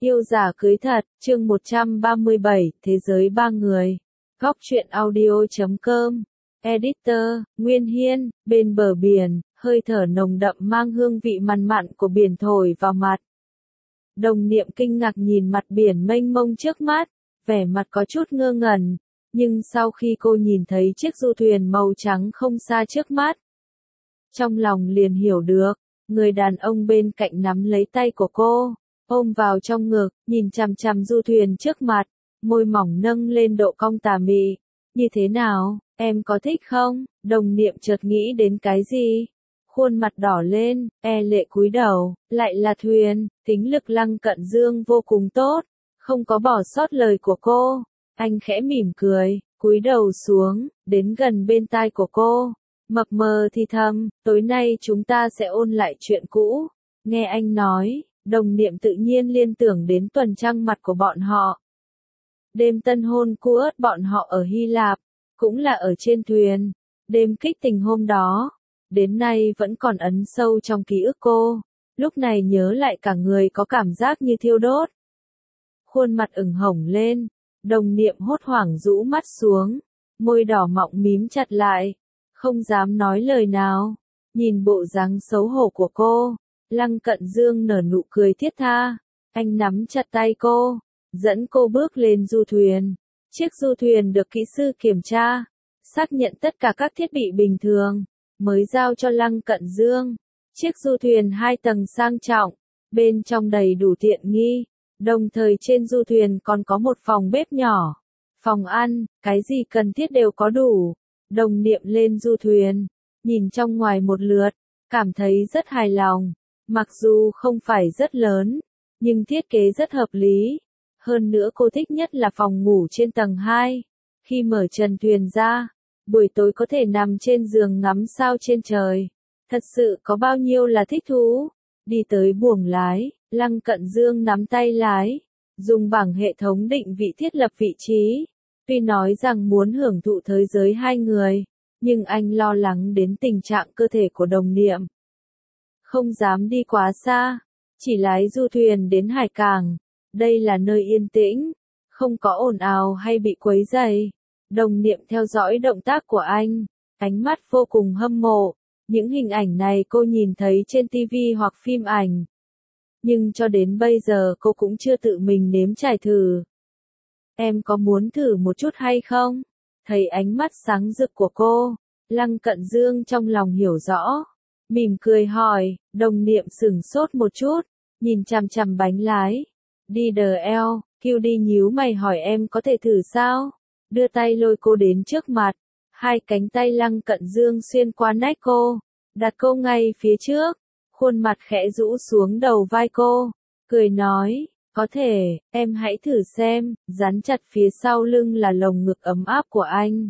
Yêu giả cưới thật, chương 137, Thế giới ba người. Góc truyện audio.com. Editor, Nguyên Hiên, bên bờ biển, hơi thở nồng đậm mang hương vị mặn mặn của biển thổi vào mặt. Đồng Niệm kinh ngạc nhìn mặt biển mênh mông trước mắt, vẻ mặt có chút ngơ ngẩn, nhưng sau khi cô nhìn thấy chiếc du thuyền màu trắng không xa trước mắt, trong lòng liền hiểu được, người đàn ông bên cạnh nắm lấy tay của cô, ôm vào trong ngực, nhìn chằm chằm du thuyền trước mặt, môi mỏng nâng lên độ cong tà mị. Như thế nào, em có thích không? Đồng Niệm chợt nghĩ đến cái gì? Khuôn mặt đỏ lên, lệ cúi đầu, lại là thuyền, tính lực Lăng Cận Dương vô cùng tốt, không có bỏ sót lời của cô. Anh khẽ mỉm cười, cúi đầu xuống, đến gần bên tai của cô, mập mờ thì thầm, tối nay chúng ta sẽ ôn lại chuyện cũ. Nghe anh nói, Đồng Niệm tự nhiên liên tưởng đến tuần trăng mật của bọn họ. Đêm tân hôn cu ớt bọn họ ở Hy Lạp, cũng là ở trên thuyền. Đêm kích tình hôm đó, đến nay vẫn còn ấn sâu trong ký ức cô. Lúc này nhớ lại cả người có cảm giác như thiêu đốt. Khuôn mặt ửng hồng lên, Đồng Niệm hốt hoảng rũ mắt xuống, môi đỏ mọng mím chặt lại, không dám nói lời nào. Nhìn bộ dáng xấu hổ của cô, Lăng Cận Dương nở nụ cười thiết tha, anh nắm chặt tay cô, dẫn cô bước lên du thuyền. Chiếc du thuyền được kỹ sư kiểm tra, xác nhận tất cả các thiết bị bình thường, mới giao cho Lăng Cận Dương. Chiếc du thuyền 2 tầng sang trọng, bên trong đầy đủ tiện nghi, đồng thời trên du thuyền còn có một phòng bếp nhỏ, phòng ăn, cái gì cần thiết đều có đủ. Đồng Niệm lên du thuyền, nhìn trong ngoài một lượt, cảm thấy rất hài lòng. Mặc dù không phải rất lớn, nhưng thiết kế rất hợp lý. Hơn nữa cô thích nhất là phòng ngủ trên tầng 2. Khi mở trần thuyền ra, buổi tối có thể nằm trên giường ngắm sao trên trời. Thật sự có bao nhiêu là thích thú. Đi tới buồng lái, Lăng Cận Dương nắm tay lái, dùng bảng hệ thống định vị thiết lập vị trí. Tuy nói rằng muốn hưởng thụ thế giới hai người, nhưng anh lo lắng đến tình trạng cơ thể của Đồng Niệm. Không dám đi quá xa, chỉ lái du thuyền đến hải cảng. Đây là nơi yên tĩnh, không có ồn ào hay bị quấy rầy. Đồng Niệm theo dõi động tác của anh, ánh mắt vô cùng hâm mộ. Những hình ảnh này cô nhìn thấy trên TV hoặc phim ảnh. Nhưng cho đến bây giờ cô cũng chưa tự mình nếm trải thử. Em có muốn thử một chút hay không? Thấy ánh mắt sáng rực của cô, Lăng Cận Dương trong lòng hiểu rõ. Mỉm cười hỏi, Đồng Niệm sửng sốt một chút, nhìn chằm chằm bánh lái. Đi đờ eo, kêu đi nhíu mày hỏi em có thể thử sao? Đưa tay lôi cô đến trước mặt. Hai cánh tay Lăng Cận Dương xuyên qua nách cô, đặt cô ngay phía trước, khuôn mặt khẽ rũ xuống đầu vai cô, cười nói, có thể, em hãy thử xem, dán chặt phía sau lưng là lồng ngực ấm áp của anh.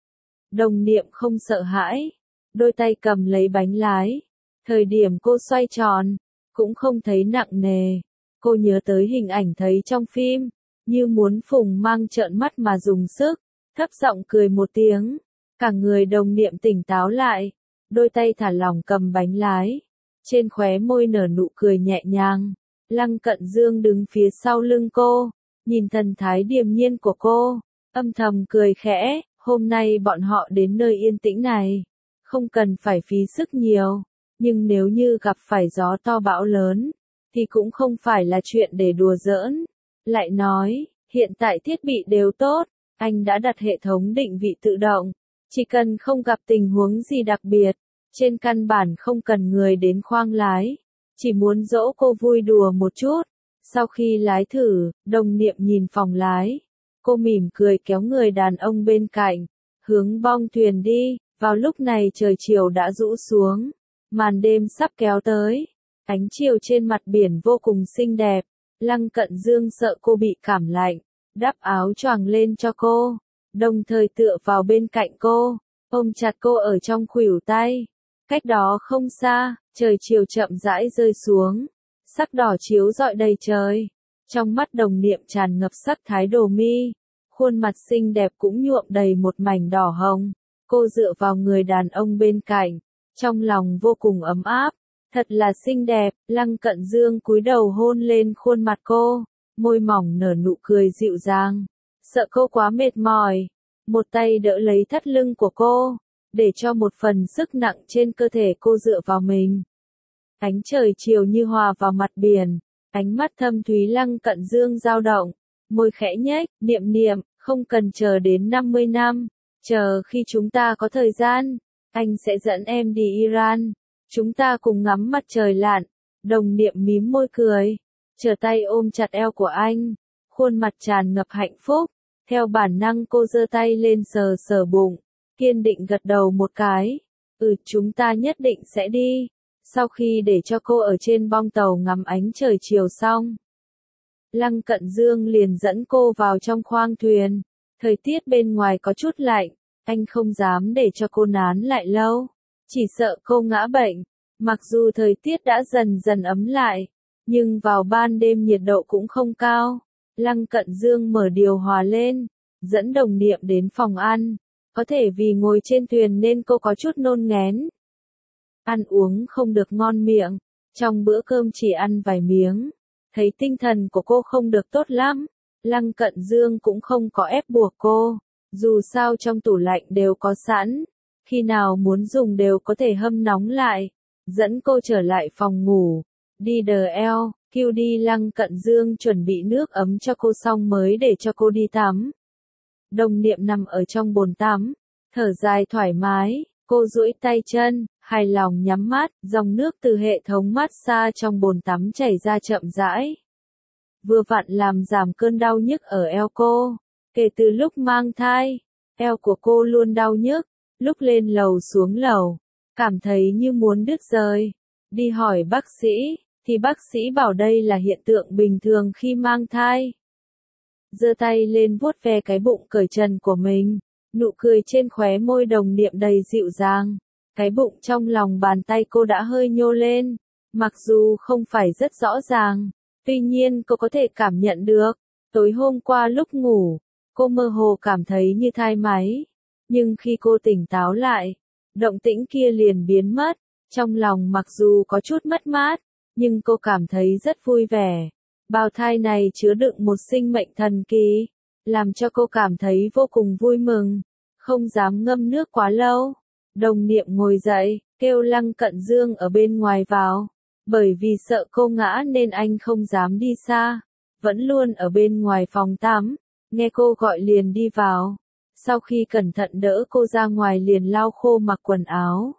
Đồng Niệm không sợ hãi, đôi tay cầm lấy bánh lái, thời điểm cô xoay tròn, cũng không thấy nặng nề. Cô nhớ tới hình ảnh thấy trong phim, như muốn phùng mang trợn mắt mà dùng sức, thấp giọng cười một tiếng. Cả người Đồng Niệm tỉnh táo lại, đôi tay thả lỏng cầm bánh lái, trên khóe môi nở nụ cười nhẹ nhàng. Lăng Cận Dương đứng phía sau lưng cô, nhìn thần thái điềm nhiên của cô, âm thầm cười khẽ, hôm nay bọn họ đến nơi yên tĩnh này, không cần phải phí sức nhiều, nhưng nếu như gặp phải gió to bão lớn, thì cũng không phải là chuyện để đùa giỡn. Lại nói, hiện tại thiết bị đều tốt, anh đã đặt hệ thống định vị tự động. Chỉ cần không gặp tình huống gì đặc biệt, trên căn bản không cần người đến khoang lái, chỉ muốn dỗ cô vui đùa một chút. Sau khi lái thử, Đồng Niệm nhìn phòng lái, cô mỉm cười kéo người đàn ông bên cạnh, hướng bong thuyền đi. Vào lúc này trời chiều đã rũ xuống, màn đêm sắp kéo tới, ánh chiều trên mặt biển vô cùng xinh đẹp. Lăng Cận Dương sợ cô bị cảm lạnh, đắp áo choàng lên cho cô, đồng thời tựa vào bên cạnh cô, ôm chặt cô ở trong khuỷu tay. Cách đó không xa, trời chiều chậm rãi rơi xuống, sắc đỏ chiếu rọi đầy trời. Trong mắt Đồng Niệm tràn ngập sắc thái đồ mi, khuôn mặt xinh đẹp cũng nhuộm đầy một mảnh đỏ hồng. Cô dựa vào người đàn ông bên cạnh, trong lòng vô cùng ấm áp, thật là xinh đẹp. Lăng Cận Dương cúi đầu hôn lên khuôn mặt cô, môi mỏng nở nụ cười dịu dàng. Sợ cô quá mệt mỏi, một tay đỡ lấy thắt lưng của cô, để cho một phần sức nặng trên cơ thể cô dựa vào mình. Ánh trời chiều như hòa vào mặt biển, ánh mắt thâm thúy Lăng Cận Dương dao động, môi khẽ nhếch, niệm niệm, không cần chờ đến 50 năm, chờ khi chúng ta có thời gian, anh sẽ dẫn em đi Iran, chúng ta cùng ngắm mặt trời lặn. Đồng Niệm mím môi cười, trở tay ôm chặt eo của anh, khuôn mặt tràn ngập hạnh phúc, theo bản năng cô giơ tay lên sờ sờ bụng, kiên định gật đầu một cái, chúng ta nhất định sẽ đi. Sau khi để cho cô ở trên bong tàu ngắm ánh trời chiều xong, Lăng Cận Dương liền dẫn cô vào trong khoang thuyền. Thời tiết bên ngoài có chút lạnh, anh không dám để cho cô nán lại lâu, chỉ sợ cô ngã bệnh. Mặc dù thời tiết đã dần dần ấm lại, nhưng vào ban đêm nhiệt độ cũng không cao. Lăng Cận Dương mở điều hòa lên, dẫn Đồng Niệm đến phòng ăn. Có thể vì ngồi trên thuyền nên cô có chút nôn nghén. Ăn uống không được ngon miệng, trong bữa cơm chỉ ăn vài miếng. Thấy tinh thần của cô không được tốt lắm, Lăng Cận Dương cũng không có ép buộc cô. Dù sao trong tủ lạnh đều có sẵn, khi nào muốn dùng đều có thể hâm nóng lại. Dẫn cô trở lại phòng ngủ, đi đờ eo, kêu đi. Lăng Cận Dương chuẩn bị nước ấm cho cô xong mới để cho cô đi tắm. Đồng Niệm nằm ở trong bồn tắm, thở dài thoải mái, cô duỗi tay chân, hài lòng nhắm mắt, dòng nước từ hệ thống massage trong bồn tắm chảy ra chậm rãi. Vừa vặn làm giảm cơn đau nhức ở eo cô. Kể từ lúc mang thai, eo của cô luôn đau nhức, lúc lên lầu xuống lầu, cảm thấy như muốn đứt rời. Đi hỏi bác sĩ, thì bác sĩ bảo đây là hiện tượng bình thường khi mang thai. Giơ tay lên vuốt ve cái bụng cởi trần của mình, nụ cười trên khóe môi Đồng Niệm đầy dịu dàng. Cái bụng trong lòng bàn tay cô đã hơi nhô lên, mặc dù không phải rất rõ ràng, tuy nhiên cô có thể cảm nhận được. Tối hôm qua lúc ngủ, cô mơ hồ cảm thấy như thai máy, nhưng khi cô tỉnh táo lại, động tĩnh kia liền biến mất. Trong lòng mặc dù có chút mất mát, nhưng cô cảm thấy rất vui vẻ. Bào thai này chứa đựng một sinh mệnh thần kỳ, làm cho cô cảm thấy vô cùng vui mừng, không dám ngâm nước quá lâu. Đồng Niệm ngồi dậy, kêu Lăng Cận Dương ở bên ngoài vào, bởi vì sợ cô ngã nên anh không dám đi xa, vẫn luôn ở bên ngoài phòng tắm. Nghe cô gọi liền đi vào, sau khi cẩn thận đỡ cô ra ngoài liền lau khô mặc quần áo.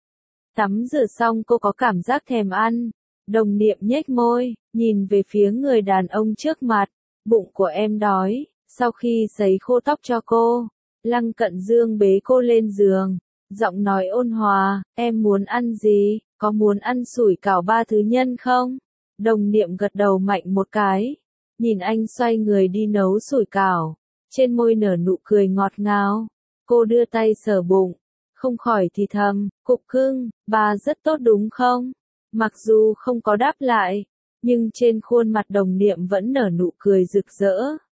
Tắm rửa xong cô có cảm giác thèm ăn. Đồng Niệm nhếch môi, nhìn về phía người đàn ông trước mặt, bụng của em đói. Sau khi sấy khô tóc cho cô, Lăng Cận Dương bế cô lên giường, giọng nói ôn hòa, em muốn ăn gì, có muốn ăn sủi cảo ba thứ nhân không? Đồng Niệm gật đầu mạnh một cái, nhìn anh xoay người đi nấu sủi cảo, trên môi nở nụ cười ngọt ngào. Cô đưa tay sờ bụng, không khỏi thì thầm, cục cưng, bà rất tốt đúng không? Mặc dù không có đáp lại, nhưng trên khuôn mặt Đồng Niệm vẫn nở nụ cười rực rỡ.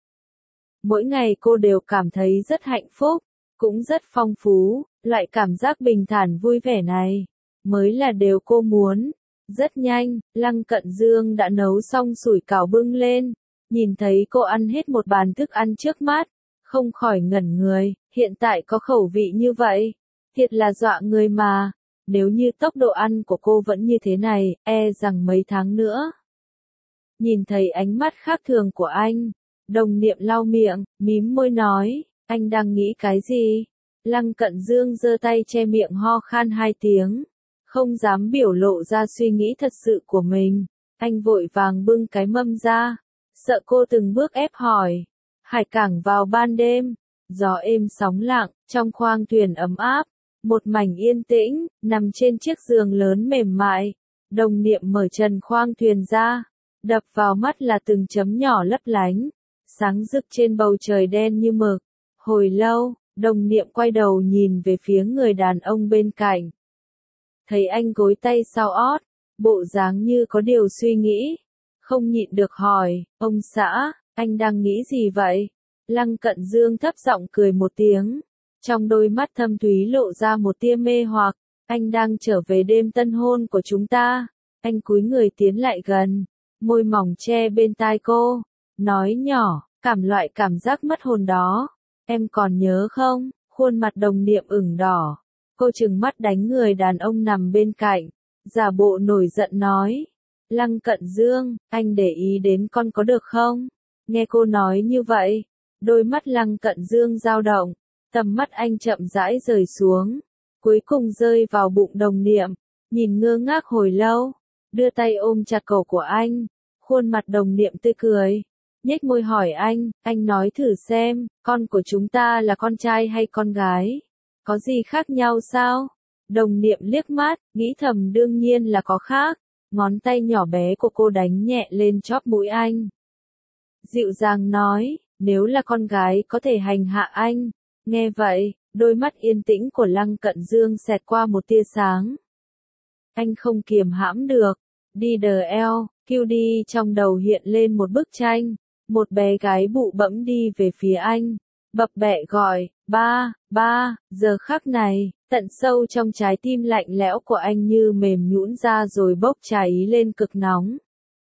Mỗi ngày cô đều cảm thấy rất hạnh phúc, cũng rất phong phú, loại cảm giác bình thản vui vẻ này, mới là điều cô muốn. Rất nhanh, Lăng Cận Dương đã nấu xong sủi cảo bưng lên, nhìn thấy cô ăn hết một bàn thức ăn trước mắt, không khỏi ngẩn người, hiện tại có khẩu vị như vậy, thiệt là dọa người mà. Nếu như tốc độ ăn của cô vẫn như thế này, e rằng mấy tháng nữa. Nhìn thấy ánh mắt khác thường của anh, Đồng Niệm lau miệng, mím môi nói, anh đang nghĩ cái gì? Lăng Cận Dương giơ tay che miệng ho khan 2 tiếng, không dám biểu lộ ra suy nghĩ thật sự của mình. Anh vội vàng bưng cái mâm ra, sợ cô từng bước ép hỏi. Hải cảng vào ban đêm, gió êm sóng lặng, trong khoang thuyền ấm áp. Một mảnh yên tĩnh, nằm trên chiếc giường lớn mềm mại. Đồng Niệm mở trần khoang thuyền ra, đập vào mắt là từng chấm nhỏ lấp lánh, sáng rực trên bầu trời đen như mực. Hồi lâu, Đồng Niệm quay đầu nhìn về phía người đàn ông bên cạnh. Thấy anh gối tay sau ót, bộ dáng như có điều suy nghĩ, không nhịn được hỏi, ông xã, anh đang nghĩ gì vậy? Lăng Cận Dương thấp giọng cười một tiếng. Trong đôi mắt thâm thúy lộ ra một tia mê hoặc, anh đang trở về đêm tân hôn của chúng ta. Anh cúi người tiến lại gần, môi mỏng che bên tai cô, nói nhỏ, loại cảm giác mất hồn đó. Em còn nhớ không? Khuôn mặt đồng niệm ửng đỏ. Cô trừng mắt đánh người đàn ông nằm bên cạnh. Giả bộ nổi giận nói. Lăng Cận Dương, anh để ý đến con có được không? Nghe cô nói như vậy, đôi mắt Lăng Cận Dương dao động, tầm mắt anh chậm rãi rời xuống, cuối cùng rơi vào bụng đồng niệm, nhìn ngơ ngác hồi lâu, đưa tay ôm chặt cổ của anh, khuôn mặt đồng niệm tươi cười, nhếch môi hỏi anh nói thử xem, con của chúng ta là con trai hay con gái? Có gì khác nhau sao? Đồng niệm liếc mắt, nghĩ thầm đương nhiên là có khác, ngón tay nhỏ bé của cô đánh nhẹ lên chóp mũi anh. Dịu dàng nói, nếu là con gái có thể hành hạ anh. Nghe vậy, đôi mắt yên tĩnh của Lăng Cận Dương xẹt qua một tia sáng. Anh không kiềm hãm được, đi đờ eo, QD trong đầu hiện lên một bức tranh, một bé gái bụ bẫm đi về phía anh, bập bẹ gọi, ba, giờ khắc này, tận sâu trong trái tim lạnh lẽo của anh như mềm nhũn ra rồi bốc cháy lên cực nóng.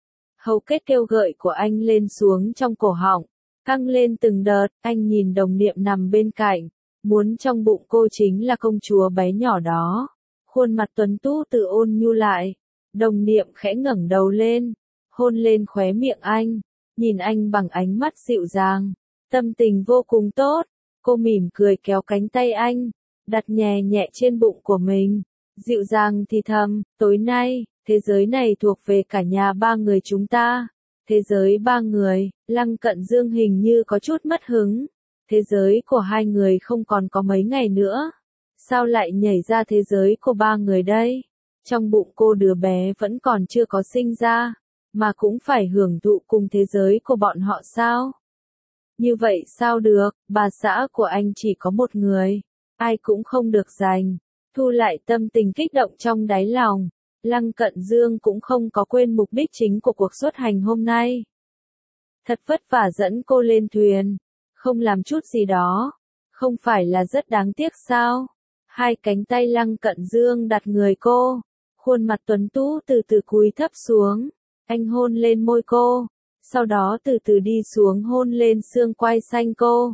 Hầu kết kêu gợi của anh lên xuống trong cổ họng, căng lên từng đợt, anh nhìn đồng niệm nằm bên cạnh, muốn trong bụng cô chính là công chúa bé nhỏ đó. Khuôn mặt tuấn tú tự ôn nhu lại, đồng niệm khẽ ngẩng đầu lên, hôn lên khóe miệng anh, nhìn anh bằng ánh mắt dịu dàng, tâm tình vô cùng tốt, cô mỉm cười kéo cánh tay anh, đặt nhẹ nhẹ trên bụng của mình, dịu dàng thì thầm, tối nay, thế giới này thuộc về cả nhà ba người chúng ta. Thế giới ba người, Lăng Cận Dương hình như có chút mất hứng. Thế giới của hai người không còn có mấy ngày nữa. Sao lại nhảy ra thế giới của ba người đây? Trong bụng cô đứa bé vẫn còn chưa có sinh ra, mà cũng phải hưởng thụ cùng thế giới của bọn họ sao? Như vậy sao được, bà xã của anh chỉ có một người, ai cũng không được giành. Thu lại tâm tình kích động trong đáy lòng. Lăng Cận Dương cũng không có quên mục đích chính của cuộc xuất hành hôm nay. Thật vất vả dẫn cô lên thuyền, không làm chút gì đó, không phải là rất đáng tiếc sao? Hai cánh tay Lăng Cận Dương đặt người cô, khuôn mặt tuấn tú từ từ cúi thấp xuống, anh hôn lên môi cô, sau đó từ từ đi xuống hôn lên xương quai xanh cô.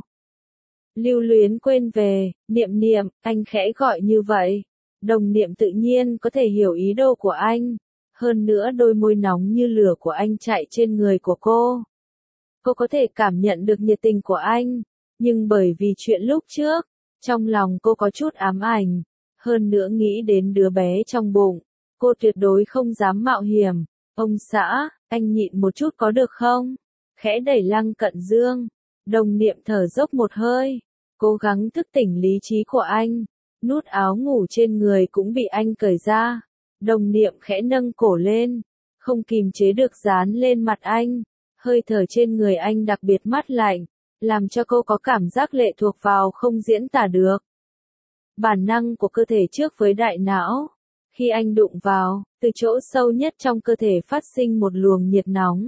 Lưu luyến quên về, niệm niệm, anh khẽ gọi như vậy. Đồng niệm tự nhiên có thể hiểu ý đồ của anh, hơn nữa đôi môi nóng như lửa của anh chạy trên người của cô. Cô có thể cảm nhận được nhiệt tình của anh, nhưng bởi vì chuyện lúc trước, trong lòng cô có chút ám ảnh, hơn nữa nghĩ đến đứa bé trong bụng, cô tuyệt đối không dám mạo hiểm. Ông xã, anh nhịn một chút có được không? Khẽ đẩy Lăng Cận Dương, đồng niệm thở dốc một hơi, cố gắng thức tỉnh lý trí của anh. Nút áo ngủ trên người cũng bị anh cởi ra. Đồng niệm khẽ nâng cổ lên, không kìm chế được dán lên mặt anh. Hơi thở trên người anh đặc biệt mát lạnh, làm cho cô có cảm giác lệ thuộc vào không diễn tả được. Bản năng của cơ thể trước với đại não. Khi anh đụng vào, từ chỗ sâu nhất trong cơ thể phát sinh một luồng nhiệt nóng.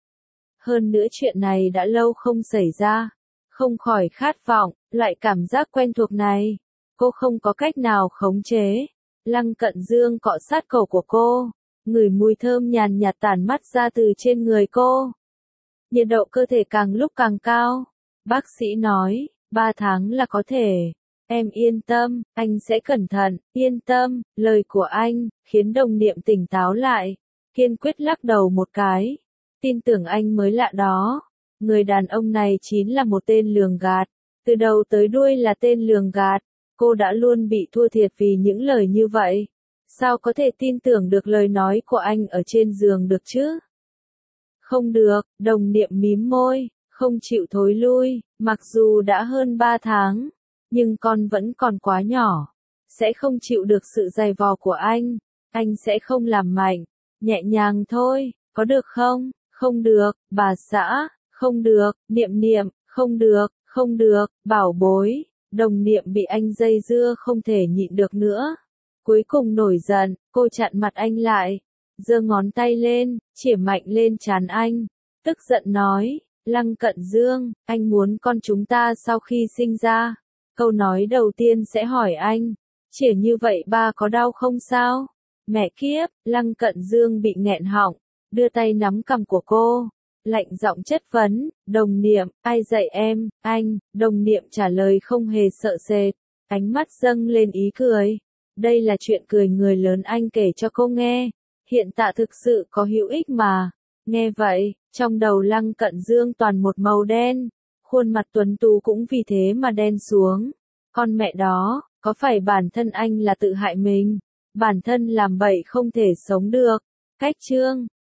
Hơn nữa chuyện này đã lâu không xảy ra. Không khỏi khát vọng, loại cảm giác quen thuộc này. Cô không có cách nào khống chế. Lăng Cận Dương cọ sát cổ của cô, ngửi mùi thơm nhàn nhạt tản mắt ra từ trên người cô. Nhiệt độ cơ thể càng lúc càng cao. Bác sĩ nói, 3 tháng là có thể. Em yên tâm, anh sẽ cẩn thận, yên tâm. Lời của anh, khiến đồng niệm tỉnh táo lại, kiên quyết lắc đầu một cái. Tin tưởng anh mới lạ đó. Người đàn ông này chính là một tên lường gạt. Từ đầu tới đuôi là tên lường gạt. Cô đã luôn bị thua thiệt vì những lời như vậy. Sao có thể tin tưởng được lời nói của anh ở trên giường được chứ? Không được, đồng niệm mím môi, không chịu thối lui, mặc dù đã hơn 3 tháng, nhưng con vẫn còn quá nhỏ, sẽ không chịu được sự dày vò của anh sẽ không làm mạnh, nhẹ nhàng thôi, có được không? Không được, bà xã, không được, niệm niệm, không được, bảo bối. Đồng niệm bị anh dây dưa không thể nhịn được nữa. Cuối cùng nổi giận, cô chặn mặt anh lại, giơ ngón tay lên, chĩa mạnh lên trán anh, tức giận nói, Lăng Cận Dương, anh muốn con chúng ta sau khi sinh ra. Câu nói đầu tiên sẽ hỏi anh, chĩa như vậy ba có đau không sao? Mẹ kiếp, Lăng Cận Dương bị nghẹn họng, đưa tay nắm cằm của cô, Lạnh giọng chất vấn, đồng niệm, ai dạy em, anh, đồng niệm trả lời không hề sợ sệt, ánh mắt dâng lên ý cười. Đây là chuyện cười người lớn anh kể cho cô nghe, hiện tại thực sự có hữu ích mà. Nghe vậy, trong đầu Lăng Cận Dương toàn một màu đen, khuôn mặt tuấn tú cũng vì thế mà đen xuống. Con mẹ đó, có phải bản thân anh là tự hại mình? Bản thân làm bậy không thể sống được. Cách chương